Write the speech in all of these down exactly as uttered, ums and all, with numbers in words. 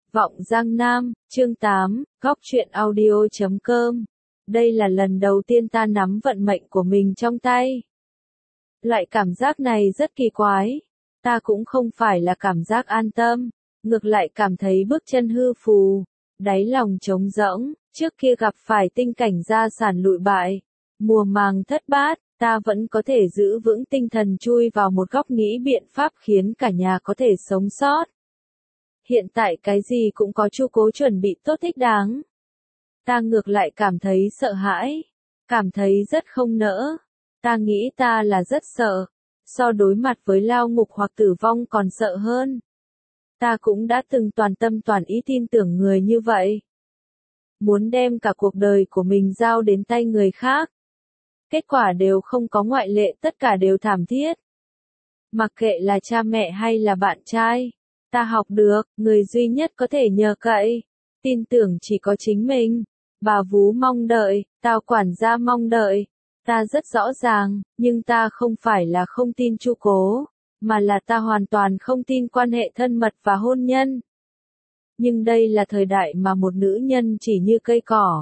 Vọng Giang Nam, chương tám, góc truyện audio chấm com. Đây là lần đầu tiên ta nắm vận mệnh của mình trong tay. Loại cảm giác này rất kỳ quái. Ta cũng không phải là cảm giác an tâm, ngược lại cảm thấy bước chân hư phù, đáy lòng trống rỗng. Trước kia gặp phải tinh cảnh gia sản lụi bại, mùa màng thất bát, ta vẫn có thể giữ vững tinh thần chui vào một góc nghĩ biện pháp khiến cả nhà có thể sống sót. Hiện tại cái gì cũng có chu cố chuẩn bị tốt thích đáng. Ta ngược lại cảm thấy sợ hãi, cảm thấy rất không nỡ. Ta nghĩ ta là rất sợ, so đối mặt với lao ngục hoặc tử vong còn sợ hơn. Ta cũng đã từng toàn tâm toàn ý tin tưởng người như vậy. Muốn đem cả cuộc đời của mình giao đến tay người khác. Kết quả đều không có ngoại lệ, tất cả đều thảm thiết. Mặc kệ là cha mẹ hay là bạn trai, ta học được, người duy nhất có thể nhờ cậy, tin tưởng chỉ có chính mình. Bà vú mong đợi, tao quản gia mong đợi. Ta rất rõ ràng, nhưng ta không phải là không tin chu cố, mà là ta hoàn toàn không tin quan hệ thân mật và hôn nhân. Nhưng đây là thời đại mà một nữ nhân chỉ như cây cỏ.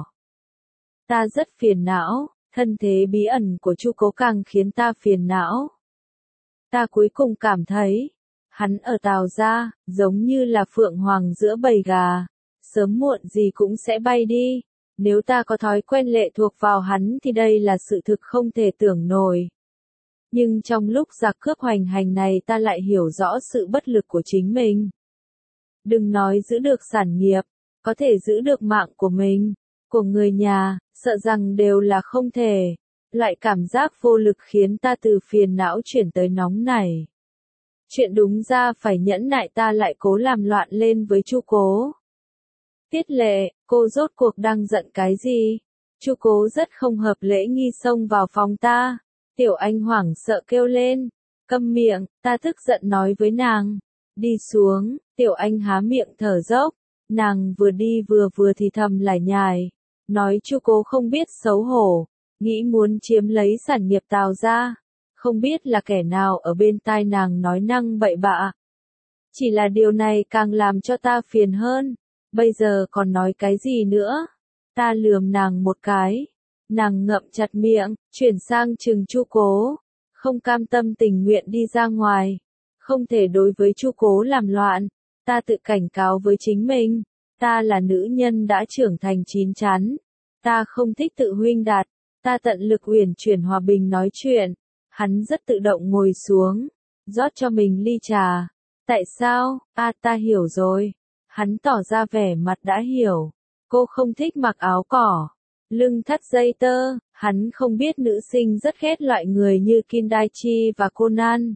Ta rất phiền não, thân thế bí ẩn của chu cố càng khiến ta phiền não. Ta cuối cùng cảm thấy, hắn ở Tào gia, giống như là phượng hoàng giữa bầy gà, sớm muộn gì cũng sẽ bay đi. Nếu ta có thói quen lệ thuộc vào hắn thì đây là sự thực không thể tưởng nổi. Nhưng trong lúc giặc cướp hoành hành này ta lại hiểu rõ sự bất lực của chính mình. Đừng nói giữ được sản nghiệp, có thể giữ được mạng của mình, của người nhà, sợ rằng đều là không thể. Loại cảm giác vô lực khiến ta từ phiền não chuyển tới nóng nảy. Chuyện đúng ra phải nhẫn nại ta lại cố làm loạn lên với chu cố. Tiết Lệ, cô rốt cuộc đang giận cái gì? Chu cố rất không hợp lễ nghi xông vào phòng ta. Tiểu Anh hoảng sợ kêu lên. Câm miệng, ta tức giận nói với nàng. Đi xuống, Tiểu Anh há miệng thở dốc. Nàng vừa đi vừa vừa thì thầm lải nhải. Nói chu cố không biết xấu hổ. Nghĩ muốn chiếm lấy sản nghiệp Tào gia. Không biết là kẻ nào ở bên tai nàng nói năng bậy bạ. Chỉ là điều này càng làm cho ta phiền hơn. Bây giờ còn nói cái gì nữa? Ta lườm nàng một cái. Nàng ngậm chặt miệng, chuyển sang trừng chu cố. Không cam tâm tình nguyện đi ra ngoài. Không thể đối với chu cố làm loạn. Ta tự cảnh cáo với chính mình. Ta là nữ nhân đã trưởng thành chín chắn. Ta không thích tự huynh đạt. Ta tận lực uyển chuyển hòa bình nói chuyện. Hắn rất tự động ngồi xuống. Rót cho mình ly trà. Tại sao? À ta hiểu rồi. Hắn tỏ ra vẻ mặt đã hiểu. Cô không thích mặc áo cỏ, lưng thắt dây tơ. Hắn không biết nữ sinh rất ghét loại người như Kindaichi và Conan.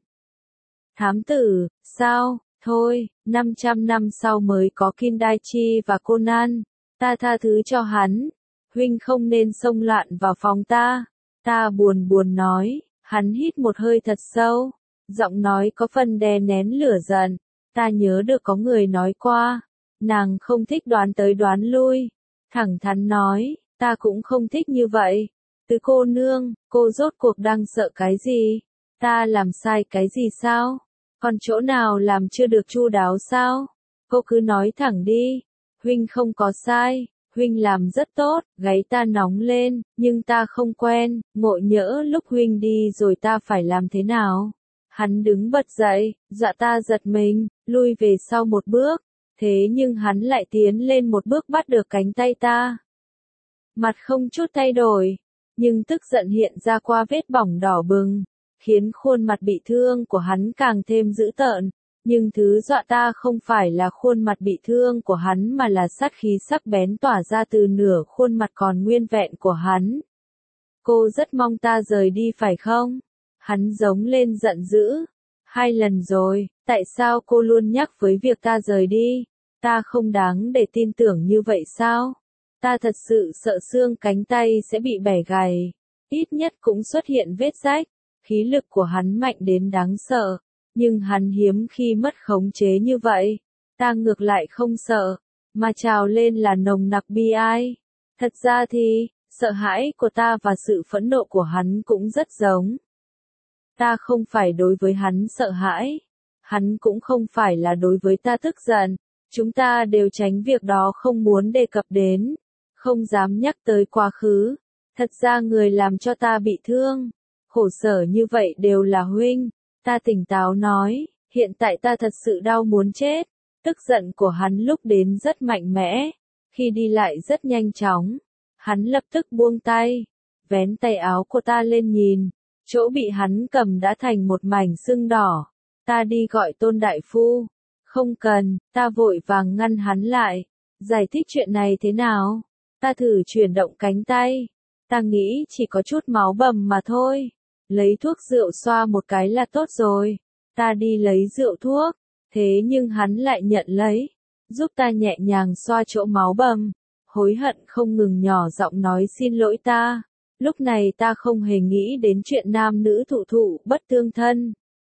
Thám tử, sao? Thôi, năm trăm năm sau mới có Kindaichi và Conan. Ta tha thứ cho hắn. Huynh không nên xông loạn vào phòng ta. Ta buồn buồn nói. Hắn hít một hơi thật sâu. Giọng nói có phần đè nén lửa giận. Ta nhớ được có người nói qua. Nàng không thích đoán tới đoán lui. Thẳng thắn nói, ta cũng không thích như vậy. Từ cô nương, cô rốt cuộc đang sợ cái gì? Ta làm sai cái gì sao? Còn chỗ nào làm chưa được chu đáo sao? Cô cứ nói thẳng đi. Huynh không có sai, huynh làm rất tốt. Gáy ta nóng lên, nhưng ta không quen. Ngộ nhỡ lúc huynh đi rồi ta phải làm thế nào? Hắn đứng bật dậy, dọa ta giật mình, lui về sau một bước. Thế nhưng hắn lại tiến lên một bước bắt được cánh tay ta. Mặt không chút thay đổi, nhưng tức giận hiện ra qua vết bỏng đỏ bừng, khiến khuôn mặt bị thương của hắn càng thêm dữ tợn. Nhưng thứ dọa ta không phải là khuôn mặt bị thương của hắn mà là sát khí sắc bén tỏa ra từ nửa khuôn mặt còn nguyên vẹn của hắn. Cô rất mong ta rời đi phải không? Hắn giống lên giận dữ. Hai lần rồi, tại sao cô luôn nhắc với việc ta rời đi? Ta không đáng để tin tưởng như vậy sao? Ta thật sự sợ xương cánh tay sẽ bị bẻ gãy. Ít nhất cũng xuất hiện vết rách. Khí lực của hắn mạnh đến đáng sợ. Nhưng hắn hiếm khi mất khống chế như vậy. Ta ngược lại không sợ. Mà trào lên là nồng nặc bi ai. Thật ra thì, sợ hãi của ta và sự phẫn nộ của hắn cũng rất giống. Ta không phải đối với hắn sợ hãi. Hắn cũng không phải là đối với ta tức giận. Chúng ta đều tránh việc đó, không muốn đề cập đến, không dám nhắc tới quá khứ. Thật ra người làm cho ta bị thương, khổ sở như vậy đều là huynh. Ta tỉnh táo nói, hiện tại ta thật sự đau muốn chết. Tức giận của hắn lúc đến rất mạnh mẽ, khi đi lại rất nhanh chóng. Hắn lập tức buông tay, vén tay áo của ta lên nhìn, chỗ bị hắn cầm đã thành một mảnh sưng đỏ. Ta đi gọi Tôn đại phu. Không cần, ta vội vàng ngăn hắn lại. Giải thích chuyện này thế nào? Ta thử chuyển động cánh tay. Ta nghĩ chỉ có chút máu bầm mà thôi. Lấy thuốc rượu xoa một cái là tốt rồi. Ta đi lấy rượu thuốc. Thế nhưng hắn lại nhận lấy, giúp ta nhẹ nhàng xoa chỗ máu bầm. Hối hận không ngừng nhỏ giọng nói xin lỗi ta. Lúc này ta không hề nghĩ đến chuyện nam nữ thụ thụ bất tương thân.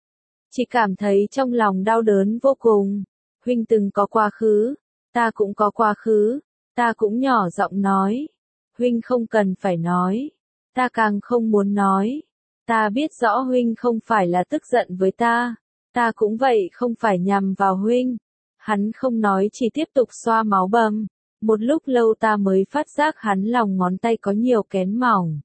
Chỉ cảm thấy trong lòng đau đớn vô cùng. Huynh từng có quá khứ, ta cũng có quá khứ. Ta cũng nhỏ giọng nói. Huynh không cần phải nói. Ta càng không muốn nói. Ta biết rõ huynh không phải là tức giận với ta. Ta cũng vậy, không phải nhằm vào huynh. Hắn không nói, chỉ tiếp tục xoa máu bầm. Một lúc lâu ta mới phát giác hắn lòng ngón tay có nhiều kén mỏng.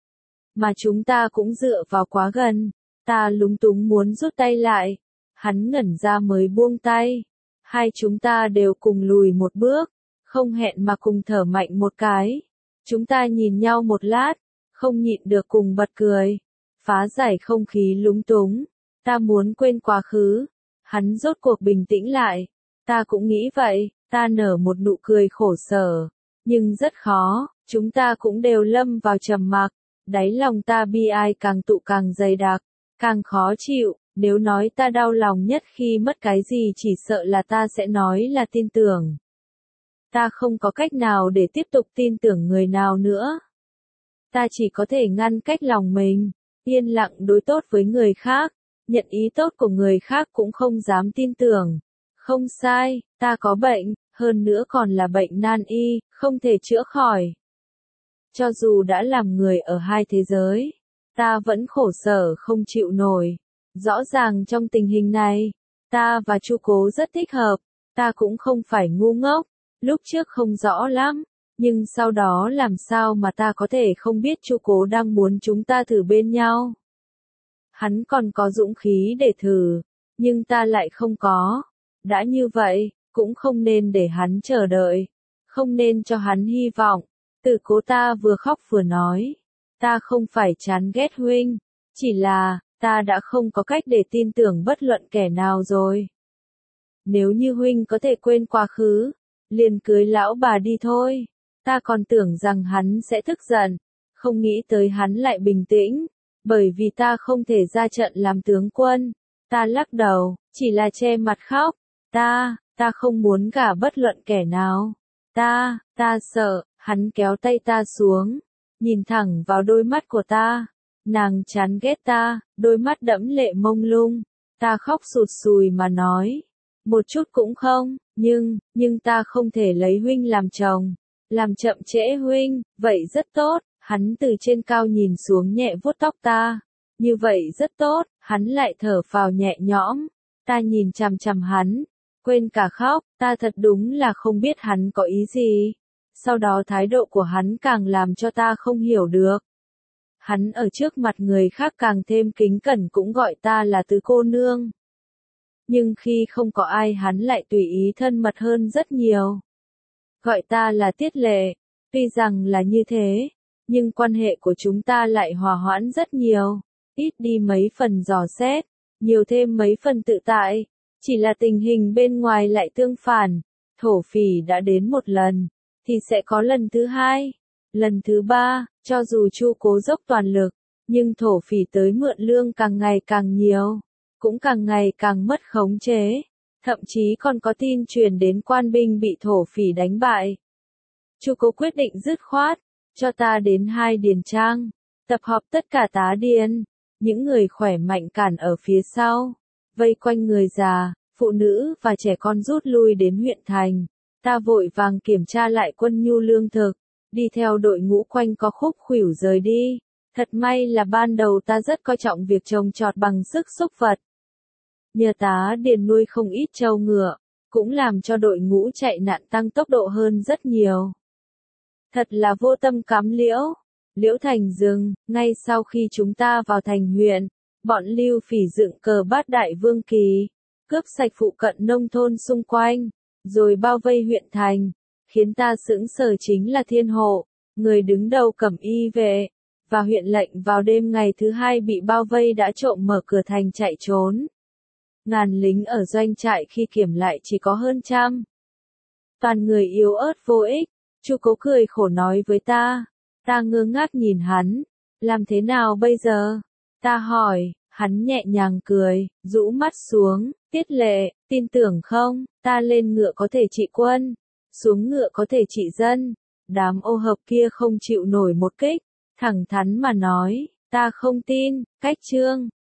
Mà chúng ta cũng dựa vào quá gần. Ta lúng túng muốn rút tay lại. Hắn ngẩn ra mới buông tay. Hai chúng ta đều cùng lùi một bước. Không hẹn mà cùng thở mạnh một cái. Chúng ta nhìn nhau một lát. Không nhịn được cùng bật cười. Phá giải không khí lúng túng. Ta muốn quên quá khứ. Hắn rốt cuộc bình tĩnh lại. Ta cũng nghĩ vậy. Ta nở một nụ cười khổ sở. Nhưng rất khó. Chúng ta cũng đều lâm vào trầm mặc. Đáy lòng ta bi ai càng tụ càng dày đặc. Càng khó chịu. Nếu nói ta đau lòng nhất khi mất cái gì, chỉ sợ là ta sẽ nói là tin tưởng. Ta không có cách nào để tiếp tục tin tưởng người nào nữa. Ta chỉ có thể ngăn cách lòng mình. Yên lặng đối tốt với người khác. Nhận ý tốt của người khác cũng không dám tin tưởng. Không sai, ta có bệnh, hơn nữa còn là bệnh nan y, không thể chữa khỏi. Cho dù đã làm người ở hai thế giới, ta vẫn khổ sở không chịu nổi. Rõ ràng trong tình hình này, ta và Chu Cố rất thích hợp. Ta cũng không phải ngu ngốc, lúc trước không rõ lắm, nhưng sau đó làm sao mà ta có thể không biết Chu Cố đang muốn chúng ta thử bên nhau. Hắn còn có dũng khí để thử, nhưng ta lại không có. Đã như vậy, cũng không nên để hắn chờ đợi, không nên cho hắn hy vọng. Từ Cố ta vừa khóc vừa nói, ta không phải chán ghét huynh, chỉ là, ta đã không có cách để tin tưởng bất luận kẻ nào rồi. Nếu như huynh có thể quên quá khứ, liền cưới lão bà đi thôi. Ta còn tưởng rằng hắn sẽ tức giận, không nghĩ tới hắn lại bình tĩnh, bởi vì ta không thể ra trận làm tướng quân. Ta lắc đầu, chỉ là che mặt khóc. Ta, ta không muốn gả bất luận kẻ nào. Ta, ta sợ. Hắn kéo tay ta xuống, nhìn thẳng vào đôi mắt của ta. Nàng chán ghét ta, đôi mắt đẫm lệ mông lung. Ta khóc sụt sùi mà nói, một chút cũng không, nhưng, nhưng ta không thể lấy huynh làm chồng. Làm chậm trễ huynh, vậy rất tốt. Hắn từ trên cao nhìn xuống nhẹ vuốt tóc ta. Như vậy rất tốt, hắn lại thở phào nhẹ nhõm. Ta nhìn chằm chằm hắn, quên cả khóc, ta thật đúng là không biết hắn có ý gì. Sau đó thái độ của hắn càng làm cho ta không hiểu được. Hắn ở trước mặt người khác càng thêm kính cẩn, cũng gọi ta là tứ cô nương. Nhưng khi không có ai hắn lại tùy ý thân mật hơn rất nhiều. Gọi ta là Tiết Lệ, tuy rằng là như thế, nhưng quan hệ của chúng ta lại hòa hoãn rất nhiều, ít đi mấy phần dò xét, nhiều thêm mấy phần tự tại, chỉ là tình hình bên ngoài lại tương phản. Thổ phỉ đã đến một lần, thì sẽ có lần thứ hai, lần thứ ba. Cho dù Chu Cố dốc toàn lực, nhưng thổ phỉ tới mượn lương càng ngày càng nhiều, cũng càng ngày càng mất khống chế. Thậm chí còn có tin truyền đến quan binh bị thổ phỉ đánh bại. Chu Cố quyết định dứt khoát, cho ta đến hai điền trang, tập hợp tất cả tá điền, những người khỏe mạnh cản ở phía sau, vây quanh người già, phụ nữ và trẻ con rút lui đến huyện thành. Ta vội vàng kiểm tra lại quân nhu lương thực, đi theo đội ngũ quanh có khúc khuỷu rời đi. Thật may là ban đầu ta rất coi trọng việc trồng trọt bằng sức xúc vật. Nhờ tá điền nuôi không ít trâu ngựa, cũng làm cho đội ngũ chạy nạn tăng tốc độ hơn rất nhiều. Thật là vô tâm cắm liễu. Liễu thành rừng, ngay sau khi chúng ta vào thành huyện, bọn Lưu Phỉ dựng cờ bát đại vương kỳ, cướp sạch phụ cận nông thôn xung quanh, rồi bao vây huyện thành, khiến ta sững sờ chính là Thiên Hộ, người đứng đầu cẩm y vệ, và huyện lệnh vào đêm ngày thứ hai bị bao vây đã trộm mở cửa thành chạy trốn. Ngàn lính ở doanh trại khi kiểm lại chỉ có hơn trăm. Toàn người yếu ớt vô ích, Chu Cố cười khổ nói với ta. Ta ngơ ngác nhìn hắn, làm thế nào bây giờ? Ta hỏi, hắn nhẹ nhàng cười, rũ mắt xuống, Tiết Lệ, tin tưởng không, ta lên ngựa có thể trị quân, xuống ngựa có thể trị dân. Đám ô hợp kia không chịu nổi một kích, thẳng thắn mà nói, ta không tin, cách chương.